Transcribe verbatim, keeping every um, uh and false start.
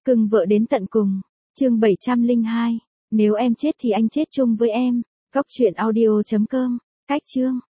Cưng vợ đến tận cùng. Chương bảy trăm lẻ hai. Nếu em chết thì anh chết chung với em. Cóc truyện audio chấm com. Cách chương.